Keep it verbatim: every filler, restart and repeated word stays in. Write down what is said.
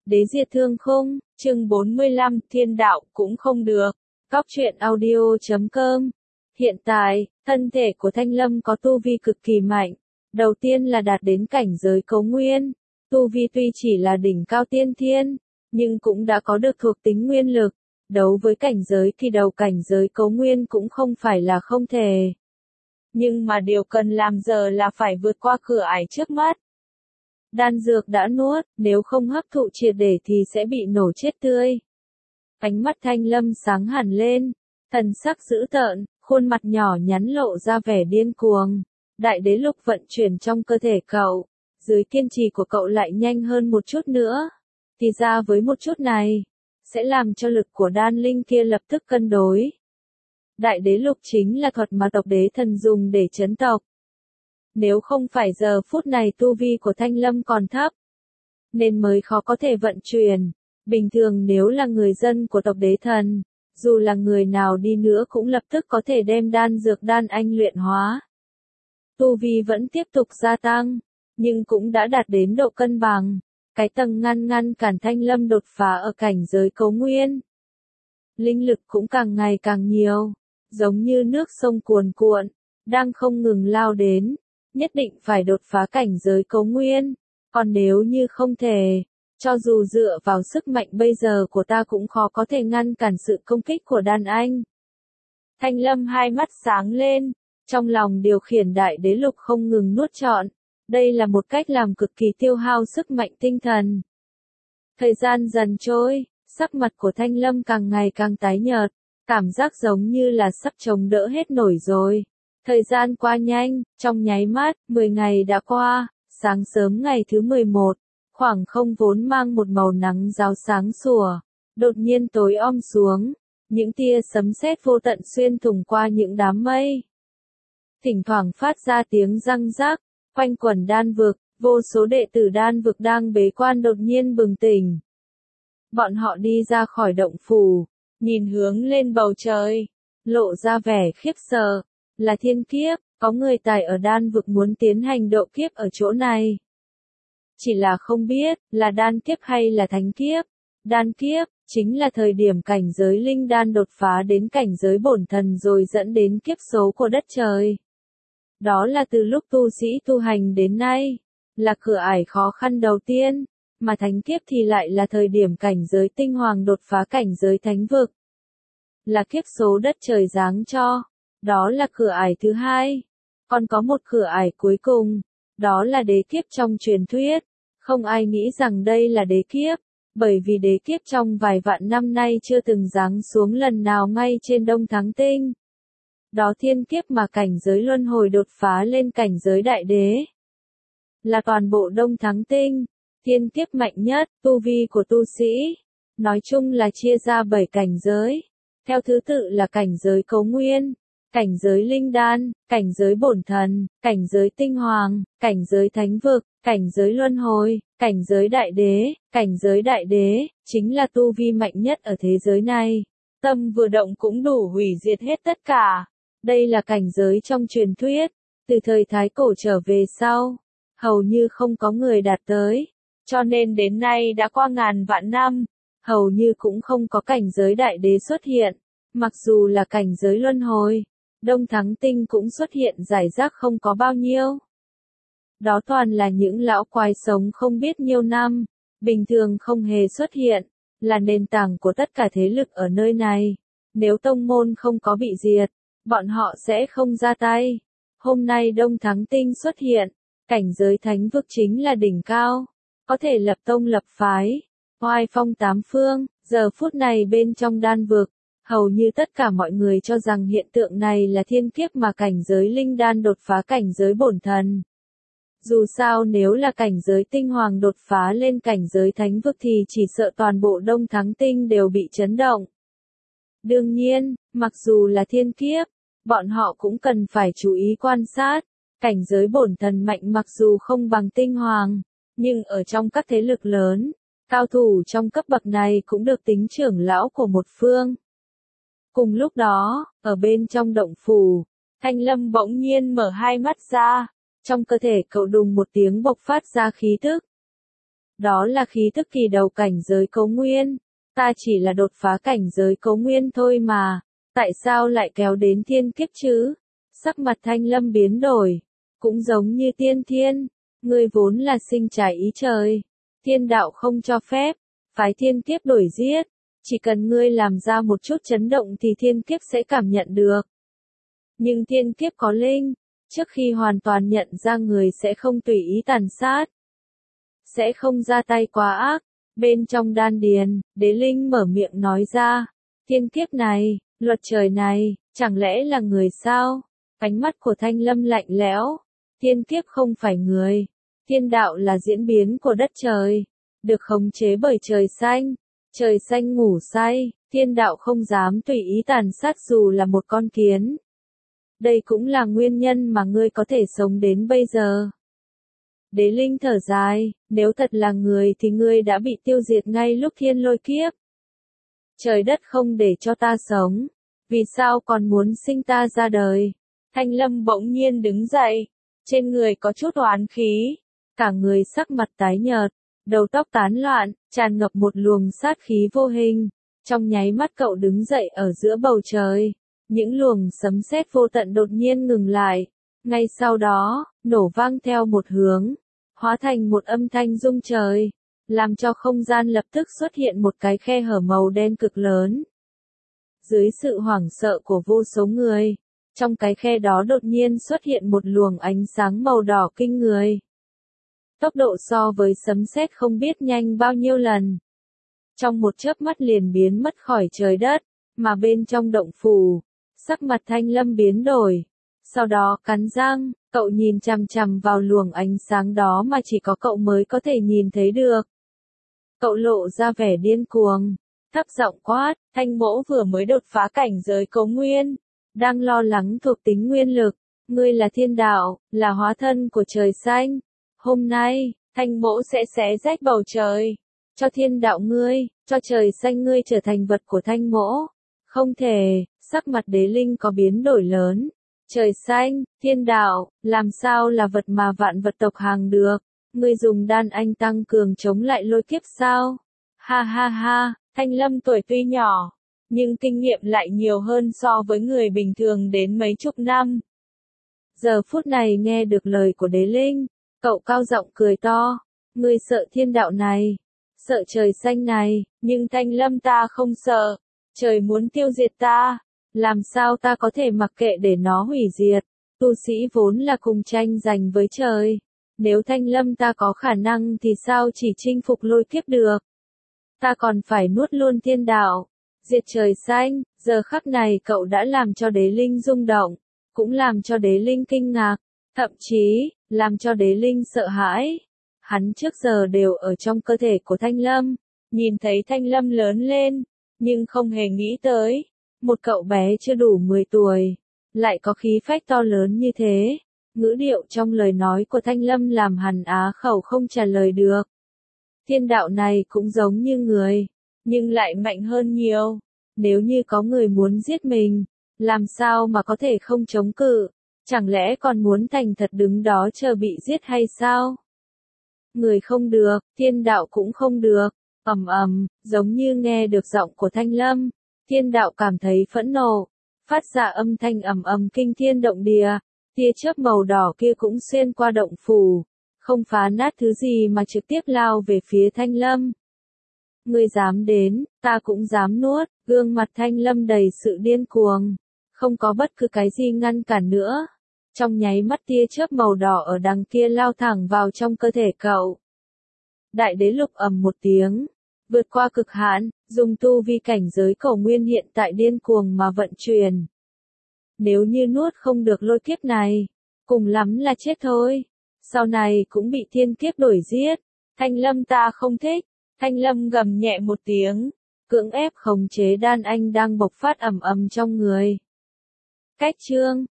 Đế diệt thương khung, chương bốn mươi lăm, thiên đạo cũng không được. Cóc truyện audio chấm com. Hiện tại, thân thể của Thanh Lâm có tu vi cực kỳ mạnh. Đầu tiên là đạt đến cảnh giới cấu nguyên. Tu vi tuy chỉ là đỉnh cao tiên thiên, nhưng cũng đã có được thuộc tính nguyên lực. Đấu với cảnh giới thì đầu cảnh giới cấu nguyên cũng không phải là không thể. Nhưng mà điều cần làm giờ là phải vượt qua cửa ải trước mắt. Đan dược đã nuốt, nếu không hấp thụ triệt để thì sẽ bị nổ chết tươi. Ánh mắt Thanh Lâm sáng hẳn lên, thần sắc dữ tợn, khuôn mặt nhỏ nhắn lộ ra vẻ điên cuồng. Đại đế lục vận chuyển trong cơ thể cậu, dưới kiên trì của cậu lại nhanh hơn một chút nữa. Thì ra với một chút này, sẽ làm cho lực của đan linh kia lập tức cân đối. Đại đế lục chính là thuật mà tộc đế thần dùng để trấn tộc. Nếu không phải giờ phút này tu vi của Thanh Lâm còn thấp, nên mới khó có thể vận chuyển. Bình thường nếu là người dân của tộc đế thần, dù là người nào đi nữa cũng lập tức có thể đem đan dược đan anh luyện hóa. Tu vi vẫn tiếp tục gia tăng, nhưng cũng đã đạt đến độ cân bằng. Cái tầng ngăn ngăn cản Thanh Lâm đột phá ở cảnh giới cấu nguyên. Linh lực cũng càng ngày càng nhiều, giống như nước sông cuồn cuộn, đang không ngừng lao đến. Nhất định phải đột phá cảnh giới cấu nguyên, còn nếu như không thể, cho dù dựa vào sức mạnh bây giờ của ta cũng khó có thể ngăn cản sự công kích của đàn anh. Thanh Lâm hai mắt sáng lên, trong lòng điều khiển đại đế lục không ngừng nuốt trọn, đây là một cách làm cực kỳ tiêu hao sức mạnh tinh thần. Thời gian dần trôi, sắc mặt của Thanh Lâm càng ngày càng tái nhợt, cảm giác giống như là sắp chống đỡ hết nổi rồi. Thời gian qua nhanh, trong nháy mắt, mười ngày đã qua, sáng sớm ngày thứ mười một, khoảng không vốn mang một màu nắng ráo sáng sủa, đột nhiên tối om xuống, những tia sấm sét vô tận xuyên thủng qua những đám mây. Thỉnh thoảng phát ra tiếng răng rắc, quanh quẩn đan vực, vô số đệ tử đan vực đang bế quan đột nhiên bừng tỉnh. Bọn họ đi ra khỏi động phủ, nhìn hướng lên bầu trời, lộ ra vẻ khiếp sợ. Là thiên kiếp, có người tài ở đan vực muốn tiến hành độ kiếp ở chỗ này. Chỉ là không biết, là đan kiếp hay là thánh kiếp. Đan kiếp, chính là thời điểm cảnh giới linh đan đột phá đến cảnh giới bổn thần rồi dẫn đến kiếp số của đất trời. Đó là từ lúc tu sĩ tu hành đến nay, là cửa ải khó khăn đầu tiên, mà thánh kiếp thì lại là thời điểm cảnh giới tinh hoàng đột phá cảnh giới thánh vực. Là kiếp số đất trời giáng cho. Đó là cửa ải thứ hai. Còn có một cửa ải cuối cùng, đó là đế kiếp trong truyền thuyết. Không ai nghĩ rằng đây là đế kiếp, bởi vì đế kiếp trong vài vạn năm nay chưa từng giáng xuống lần nào ngay trên Đông Thắng Tinh. Đó thiên kiếp mà cảnh giới luân hồi đột phá lên cảnh giới đại đế. Là toàn bộ Đông Thắng Tinh, thiên kiếp mạnh nhất, tu vi của tu sĩ. Nói chung là chia ra bảy cảnh giới. Theo thứ tự là cảnh giới cấu nguyên, cảnh giới linh đan, cảnh giới bổn thần, cảnh giới tinh hoàng, cảnh giới thánh vực, cảnh giới luân hồi, cảnh giới đại đế. Cảnh giới đại đế, chính là tu vi mạnh nhất ở thế giới này. Tâm vừa động cũng đủ hủy diệt hết tất cả. Đây là cảnh giới trong truyền thuyết, từ thời Thái Cổ trở về sau, hầu như không có người đạt tới. Cho nên đến nay đã qua ngàn vạn năm, hầu như cũng không có cảnh giới đại đế xuất hiện. Mặc dù là cảnh giới luân hồi, Đông Thắng Tinh cũng xuất hiện rải rác không có bao nhiêu. Đó toàn là những lão quái sống không biết nhiêu năm, bình thường không hề xuất hiện, là nền tảng của tất cả thế lực ở nơi này. Nếu tông môn không có bị diệt, bọn họ sẽ không ra tay. Hôm nay Đông Thắng Tinh xuất hiện, cảnh giới thánh vực chính là đỉnh cao, có thể lập tông lập phái, oai phong tám phương. Giờ phút này bên trong đan vực, hầu như tất cả mọi người cho rằng hiện tượng này là thiên kiếp mà cảnh giới linh đan đột phá cảnh giới bổn thần. Dù sao nếu là cảnh giới tinh hoàng đột phá lên cảnh giới thánh vực thì chỉ sợ toàn bộ Đông Thắng Tinh đều bị chấn động. Đương nhiên, mặc dù là thiên kiếp, bọn họ cũng cần phải chú ý quan sát. Cảnh giới bổn thần mạnh mặc dù không bằng tinh hoàng, nhưng ở trong các thế lực lớn, cao thủ trong cấp bậc này cũng được tính trưởng lão của một phương. Cùng lúc đó, ở bên trong động phủ, Thanh Lâm bỗng nhiên mở hai mắt ra, trong cơ thể cậu đùng một tiếng bộc phát ra khí tức. Đó là khí tức kỳ đầu cảnh giới cấu nguyên. Ta chỉ là đột phá cảnh giới cấu nguyên thôi mà. Tại sao lại kéo đến thiên kiếp chứ? Sắc mặt Thanh Lâm biến đổi. Cũng giống như tiên thiên. Ngươi vốn là sinh trái ý trời. Thiên đạo không cho phép. Phái thiên kiếp đuổi giết. Chỉ cần ngươi làm ra một chút chấn động thì thiên kiếp sẽ cảm nhận được. Nhưng thiên kiếp có linh. Trước khi hoàn toàn nhận ra người sẽ không tùy ý tàn sát. Sẽ không ra tay quá ác. Bên trong đan điền, đế linh mở miệng nói ra. Thiên kiếp này, luật trời này, chẳng lẽ là người sao? Ánh mắt của Thanh Lâm lạnh lẽo. Thiên kiếp không phải người. Thiên đạo là diễn biến của đất trời. Được khống chế bởi trời xanh. Trời xanh ngủ say. Thiên đạo không dám tùy ý tàn sát dù là một con kiến. Đây cũng là nguyên nhân mà ngươi có thể sống đến bây giờ. Đế linh thở dài, nếu thật là người thì ngươi đã bị tiêu diệt ngay lúc thiên lôi kiếp. Trời đất không để cho ta sống, vì sao còn muốn sinh ta ra đời? Thanh Lâm bỗng nhiên đứng dậy, trên người có chút oán khí, cả người sắc mặt tái nhợt, đầu tóc tán loạn, tràn ngập một luồng sát khí vô hình. Trong nháy mắt cậu đứng dậy ở giữa bầu trời, những luồng sấm sét vô tận đột nhiên ngừng lại. Ngay sau đó, nổ vang theo một hướng, hóa thành một âm thanh rung trời, làm cho không gian lập tức xuất hiện một cái khe hở màu đen cực lớn. Dưới sự hoảng sợ của vô số người, trong cái khe đó đột nhiên xuất hiện một luồng ánh sáng màu đỏ kinh người. Tốc độ so với sấm sét không biết nhanh bao nhiêu lần. Trong một chớp mắt liền biến mất khỏi trời đất, mà bên trong động phủ, sắc mặt Thanh Lâm biến đổi. Sau đó cắn răng, cậu nhìn chằm chằm vào luồng ánh sáng đó mà chỉ có cậu mới có thể nhìn thấy được. Cậu lộ ra vẻ điên cuồng, thấp giọng quát, Thanh mỗ vừa mới đột phá cảnh giới cấu nguyên, đang lo lắng thuộc tính nguyên lực, ngươi là thiên đạo, là hóa thân của trời xanh. Hôm nay, Thanh mỗ sẽ xé rách bầu trời, cho thiên đạo ngươi, cho trời xanh ngươi trở thành vật của Thanh mỗ. Không thể, sắc mặt đế linh có biến đổi lớn. Trời xanh, thiên đạo, làm sao là vật mà vạn vật tộc hàng được? Ngươi dùng đan anh tăng cường chống lại lôi kiếp sao? Ha ha ha, Thanh Lâm tuổi tuy nhỏ, nhưng kinh nghiệm lại nhiều hơn so với người bình thường đến mấy chục năm. Giờ phút này nghe được lời của đế linh, cậu cao giọng cười to. Ngươi sợ thiên đạo này, sợ trời xanh này, nhưng Thanh Lâm ta không sợ. Trời muốn tiêu diệt ta. Làm sao ta có thể mặc kệ để nó hủy diệt? Tu sĩ vốn là cùng tranh giành với trời. Nếu Thanh Lâm ta có khả năng thì sao chỉ chinh phục lôi kiếp được? Ta còn phải nuốt luôn thiên đạo, diệt trời xanh. Giờ khắc này cậu đã làm cho đế linh rung động, cũng làm cho đế linh kinh ngạc, thậm chí, làm cho đế linh sợ hãi. Hắn trước giờ đều ở trong cơ thể của Thanh Lâm, nhìn thấy Thanh Lâm lớn lên, nhưng không hề nghĩ tới. Một cậu bé chưa đủ mười tuổi, lại có khí phách to lớn như thế. Ngữ điệu trong lời nói của Thanh Lâm làm hắn á khẩu không trả lời được. Thiên đạo này cũng giống như người, nhưng lại mạnh hơn nhiều. Nếu như có người muốn giết mình, làm sao mà có thể không chống cự? Chẳng lẽ còn muốn thành thật đứng đó chờ bị giết hay sao? Người không được, thiên đạo cũng không được. Ầm ầm, giống như nghe được giọng của Thanh Lâm. Thiên đạo cảm thấy phẫn nộ, phát ra âm thanh ầm ầm kinh thiên động địa, tia chớp màu đỏ kia cũng xuyên qua động phủ, không phá nát thứ gì mà trực tiếp lao về phía Thanh Lâm. Ngươi dám đến, ta cũng dám nuốt. Gương mặt Thanh Lâm đầy sự điên cuồng, không có bất cứ cái gì ngăn cản nữa. Trong nháy mắt tia chớp màu đỏ ở đằng kia lao thẳng vào trong cơ thể cậu. Đại đế lục ầm một tiếng, vượt qua cực hạn, dùng tu vi cảnh giới cổ nguyên hiện tại điên cuồng mà vận chuyển. Nếu như nuốt không được lôi kiếp này, cùng lắm là chết thôi. Sau này cũng bị thiên kiếp đuổi giết. Thanh Lâm ta không thích. Thanh Lâm gầm nhẹ một tiếng, cưỡng ép khống chế đan anh đang bộc phát ầm ầm trong người. Cách chương